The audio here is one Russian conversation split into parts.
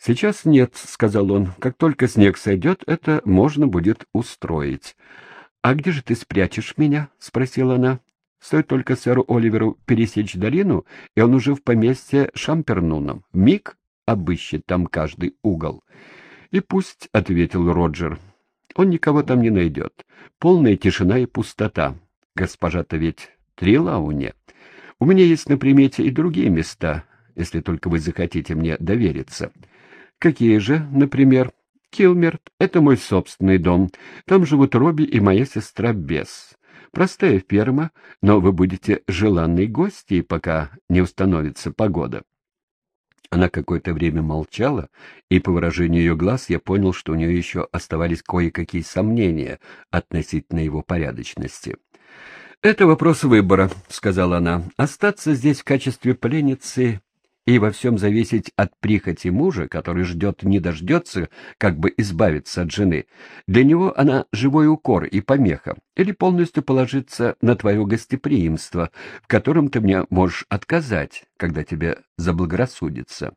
«Сейчас нет», — сказал он. «Как только снег сойдет, это можно будет устроить». «А где же ты спрячешь меня?» — спросила она. «Стоит только сэру Оливеру пересечь долину, и он уже в поместье Шампернуном. Миг обыщет там каждый угол». «И пусть», — ответил Роджер. «Он никого там не найдет. Полная тишина и пустота. Госпожа-то ведь Трилауне. У меня есть на примете и другие места, если только вы захотите мне довериться». «Какие же, например?» «Килмерт — это мой собственный дом. Там живут Робби и моя сестра Бесс. Простая ферма, но вы будете желанной гостьей, пока не установится погода». Она какое-то время молчала, и по выражению ее глаз я понял, что у нее еще оставались кое-какие сомнения относительно его порядочности. «Это вопрос выбора», — сказала она. «Остаться здесь в качестве пленницы и во всем зависеть от прихоти мужа, который ждет не дождется, как бы избавиться от жены. Для него она живой укор и помеха. Или полностью положиться на твое гостеприимство, в котором ты мне можешь отказать, когда тебе заблагорассудится».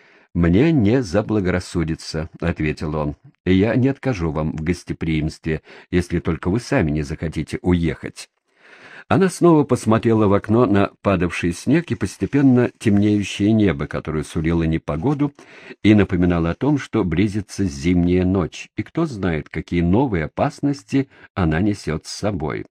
«Мне не заблагорассудится», — ответил он. «И я не откажу вам в гостеприимстве, если только вы сами не захотите уехать». Она снова посмотрела в окно на падавший снег и постепенно темнеющее небо, которое сулило непогоду и напоминало о том, что близится зимняя ночь, и кто знает, какие новые опасности она несет с собой.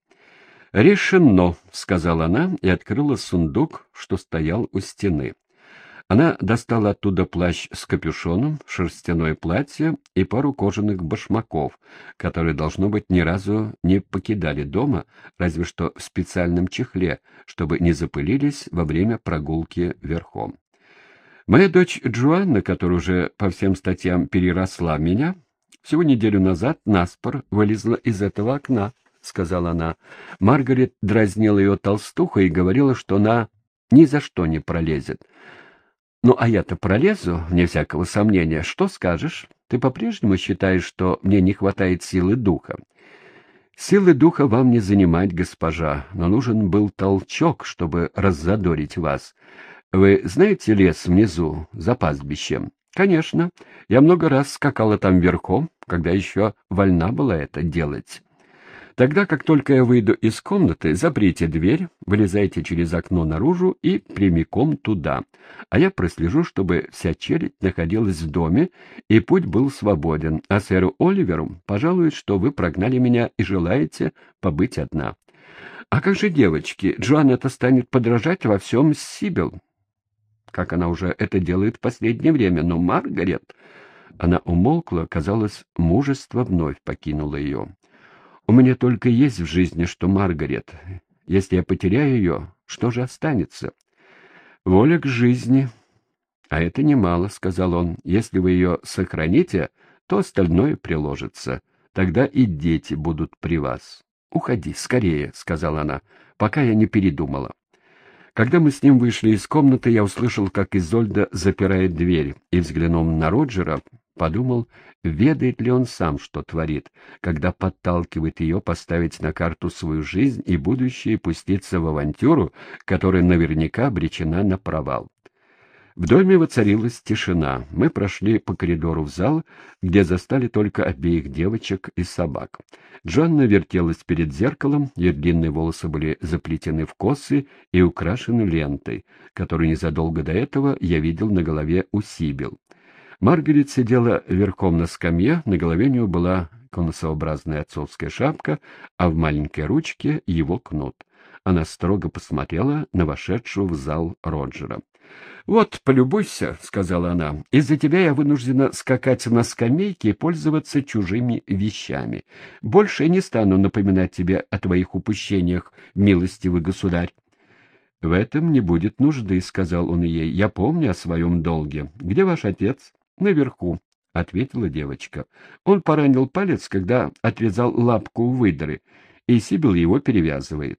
«Решено», — сказала она и открыла сундук, что стоял у стены. Она достала оттуда плащ с капюшоном, шерстяное платье и пару кожаных башмаков, которые, должно быть, ни разу не покидали дома, разве что в специальном чехле, чтобы не запылились во время прогулки верхом. «Моя дочь Джоанна, которая уже по всем статьям переросла меня, всего неделю назад наспор вылезла из этого окна», — сказала она. Маргарет дразнила ее толстухой и говорила, что она ни за что не пролезет. «Ну, а я-то пролезу, вне всякого сомнения. Что скажешь? Ты по-прежнему считаешь, что мне не хватает силы духа?» «Силы духа вам не занимать, госпожа, но нужен был толчок, чтобы раззадорить вас. Вы знаете лес внизу, за пастбищем?» «Конечно. Я много раз скакала там верхом, когда еще вольна была это делать». «Тогда, как только я выйду из комнаты, заприте дверь, вылезайте через окно наружу и прямиком туда, а я прослежу, чтобы вся челядь находилась в доме, и путь был свободен, а сэру Оливеру пожалует, что вы прогнали меня и желаете побыть одна». «А как же девочки? Джоанна-то станет подражать во всем Сибил, как она уже это делает в последнее время, но Маргарет...» Она умолкла, казалось, мужество вновь покинуло ее. «У меня только есть в жизни, что Маргарет. Если я потеряю ее, что же останется?» «Воля к жизни». «А это немало», — сказал он. «Если вы ее сохраните, то остальное приложится. Тогда и дети будут при вас». «Уходи, скорее», — сказала она, — «пока я не передумала». Когда мы с ним вышли из комнаты, я услышал, как Изольда запирает дверь, и, взглянув на Роджера, подумал, ведает ли он сам, что творит, когда подталкивает ее поставить на карту свою жизнь и будущее и пуститься в авантюру, которая наверняка обречена на провал. В доме воцарилась тишина. Мы прошли по коридору в зал, где застали только обеих девочек и собак. Джоанна вертелась перед зеркалом, ее длинные волосы были заплетены в косы и украшены лентой, которую незадолго до этого я видел на голове у Сибил. Маргарет сидела верхом на скамье, на голове у нее была конусообразная отцовская шапка, а в маленькой ручке его кнут. Она строго посмотрела на вошедшего в зал Роджера. «Вот, полюбуйся», — сказала она, — «из-за тебя я вынуждена скакать на скамейке и пользоваться чужими вещами. Больше я не стану напоминать тебе о твоих упущениях, милостивый государь». «В этом не будет нужды», — сказал он ей. «Я помню о своем долге. Где ваш отец?» «Наверху», — ответила девочка. «Он поранил палец, когда отрезал лапку у выдры, и Сибил его перевязывает».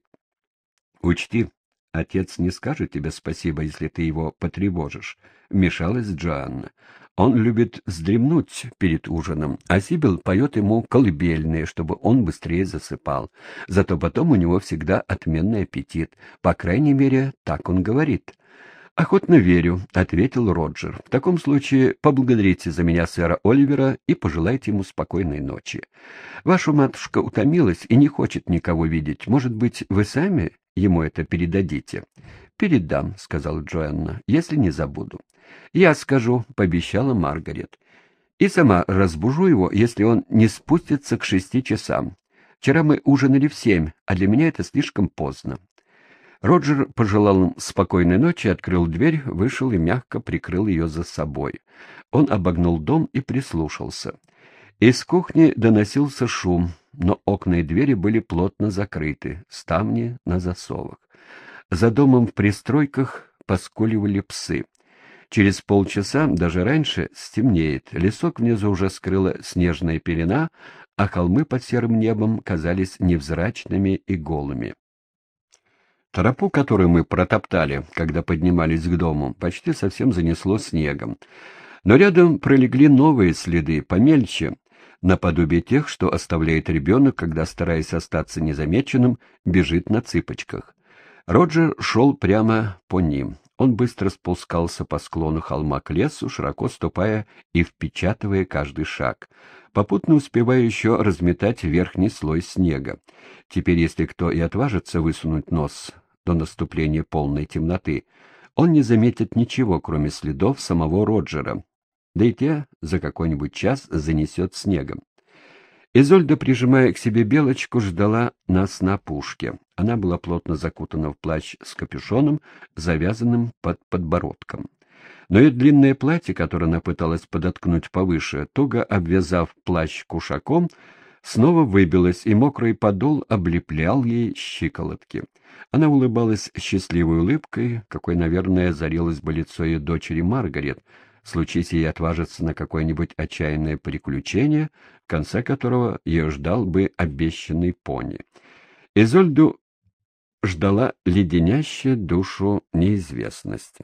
«Учти, отец не скажет тебе спасибо, если ты его потревожишь», — вмешалась Джоанна. «Он любит вздремнуть перед ужином, а Сибил поет ему колыбельные, чтобы он быстрее засыпал. Зато потом у него всегда отменный аппетит. По крайней мере, так он говорит». «Охотно верю», — ответил Роджер. «В таком случае поблагодарите за меня сэра Оливера и пожелайте ему спокойной ночи. Ваша матушка утомилась и не хочет никого видеть. Может быть, вы сами ему это передадите?» «Передам», — сказала Джоанна, — «если не забуду». «Я скажу», — пообещала Маргарет. «И сама разбужу его, если он не спустится к 6 часам. Вчера мы ужинали в 7, а для меня это слишком поздно». Роджер пожелал им спокойной ночи, открыл дверь, вышел и мягко прикрыл ее за собой. Он обогнул дом и прислушался. Из кухни доносился шум, но окна и двери были плотно закрыты, ставни на засовах. За домом в пристройках поскуливали псы. Через полчаса, даже раньше, стемнеет. Лесок внизу уже скрыла снежная пелена, а холмы под серым небом казались невзрачными и голыми. Тропу, которую мы протоптали, когда поднимались к дому, почти совсем занесло снегом. Но рядом пролегли новые следы, помельче, наподобие тех, что оставляет ребенок, когда, стараясь остаться незамеченным, бежит на цыпочках. Роджер шел прямо по ним. Он быстро спускался по склону холма к лесу, широко ступая и впечатывая каждый шаг, попутно успевая еще разметать верхний слой снега. Теперь, если кто и отважится высунуть нос до наступления полной темноты, он не заметит ничего, кроме следов самого Роджера, да и те за какой-нибудь час занесет снегом. Изольда, прижимая к себе Белочку, ждала нас на опушке. Она была плотно закутана в плащ с капюшоном, завязанным под подбородком. Но ее длинное платье, которое она пыталась подоткнуть повыше, туго обвязав плащ кушаком, снова выбилось, и мокрый подол облеплял ей щиколотки. Она улыбалась счастливой улыбкой, какой, наверное, озарилось бы лицо ее дочери Маргарет, случись ей отважиться на какое-нибудь отчаянное приключение, в конце которого ее ждал бы обещанный пони. Изольду ждала леденящая душу неизвестность.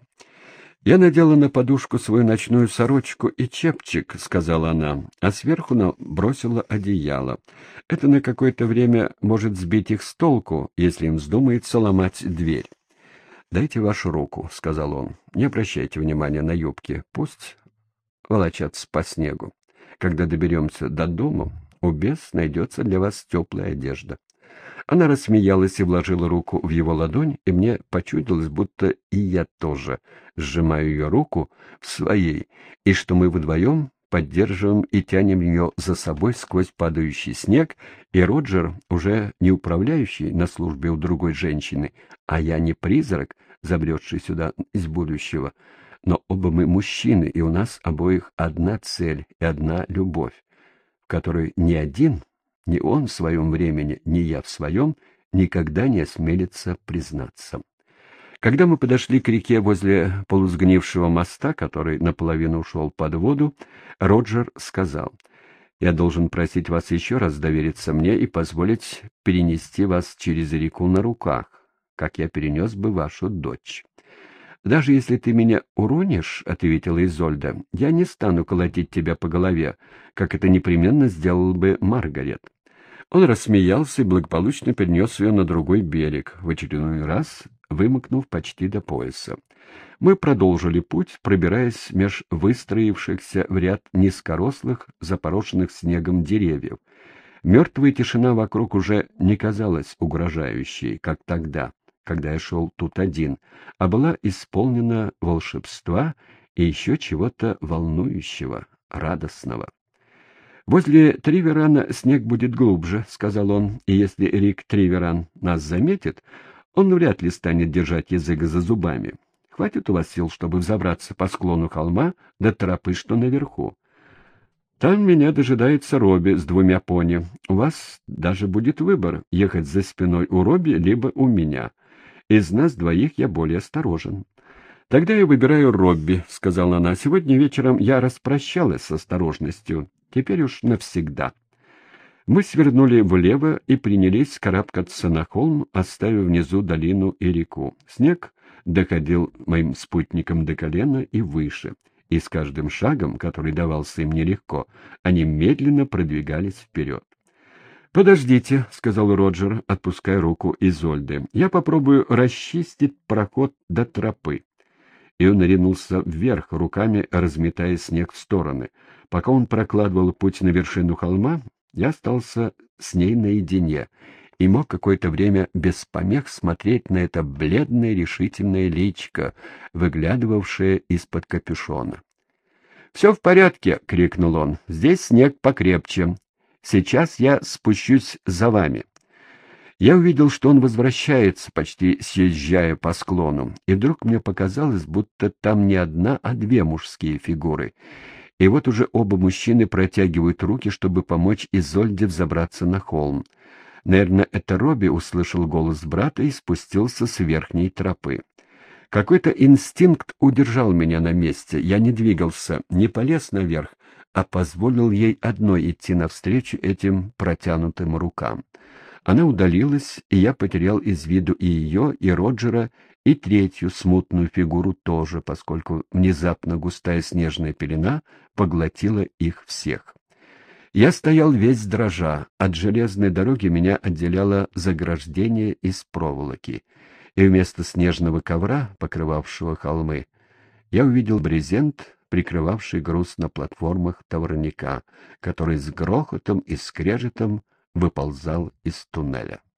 «Я надела на подушку свою ночную сорочку и чепчик», — сказала она, а сверху набросила одеяло. «Это на какое-то время может сбить их с толку, если им вздумается ломать дверь». «Дайте вашу руку», — сказал он. «Не обращайте внимания на юбки, пусть волочатся по снегу. Когда доберемся до дома, у бес найдется для вас теплая одежда». Она рассмеялась и вложила руку в его ладонь, и мне почудилось, будто и я тоже сжимаю ее руку в своей, и что мы вдвоем поддерживаем и тянем ее за собой сквозь падающий снег, и Роджер, уже не управляющий на службе у другой женщины, а я не призрак, забредший сюда из будущего, но оба мы мужчины, и у нас обоих одна цель и одна любовь, в которой ни один, ни он в своем времени, ни я в своем, никогда не осмелится признаться. Когда мы подошли к реке возле полусгнившего моста, который наполовину ушел под воду, Роджер сказал: «Я должен просить вас еще раз довериться мне и позволить перенести вас через реку на руках, как я перенес бы вашу дочь». «Даже если ты меня уронишь, — ответила Изольда, — я не стану колотить тебя по голове, как это непременно сделал бы Маргарет». Он рассмеялся и благополучно перенес ее на другой берег, в очередной раз вымокнув почти до пояса. Мы продолжили путь, пробираясь меж выстроившихся в ряд низкорослых, запорошенных снегом деревьев. Мертвая тишина вокруг уже не казалась угрожающей, как тогда, когда я шел тут один, а была исполнена волшебства и еще чего-то волнующего, радостного. «Возле Триверана снег будет глубже», — сказал он, — «и если Рик Триверан нас заметит, он вряд ли станет держать язык за зубами. Хватит у вас сил, чтобы взобраться по склону холма до тропы, что наверху. Там меня дожидается Робби с 2 пони. У вас даже будет выбор — ехать за спиной у Робби либо у меня. Из нас двоих я более осторожен». «Тогда я выбираю Робби», — сказала она. «Сегодня вечером я распрощалась с осторожностью. Теперь уж навсегда». Мы свернули влево и принялись карабкаться на холм, оставив внизу долину и реку. Снег доходил моим спутникам до колена и выше, и с каждым шагом, который давался им нелегко, они медленно продвигались вперед. «Подождите», — сказал Роджер, отпуская руку Изольды. «Я попробую расчистить проход до тропы». и он ринулся вверх, руками разметая снег в стороны. Пока он прокладывал путь на вершину холма, я остался с ней наедине и мог какое-то время без помех смотреть на это бледное решительное личико, выглядывавшее из-под капюшона. «Все в порядке!» — крикнул он. «Здесь снег покрепче. Сейчас я спущусь за вами». Я увидел, что он возвращается, почти съезжая по склону, и вдруг мне показалось, будто там не одна, а две мужские фигуры. И вот уже оба мужчины протягивают руки, чтобы помочь Изольде взобраться на холм. Наверное, это Робби услышал голос брата и спустился с верхней тропы. Какой-то инстинкт удержал меня на месте. Я не двигался, не полез наверх, а позволил ей одной идти навстречу этим протянутым рукам. Она удалилась, и я потерял из виду и ее, и Роджера, и третью смутную фигуру тоже, поскольку внезапно густая снежная пелена поглотила их всех. Я стоял весь дрожа, от железной дороги меня отделяло заграждение из проволоки, и вместо снежного ковра, покрывавшего холмы, я увидел брезент, прикрывавший груз на платформах товарняка, который с грохотом и скрежетом выползал из туннеля.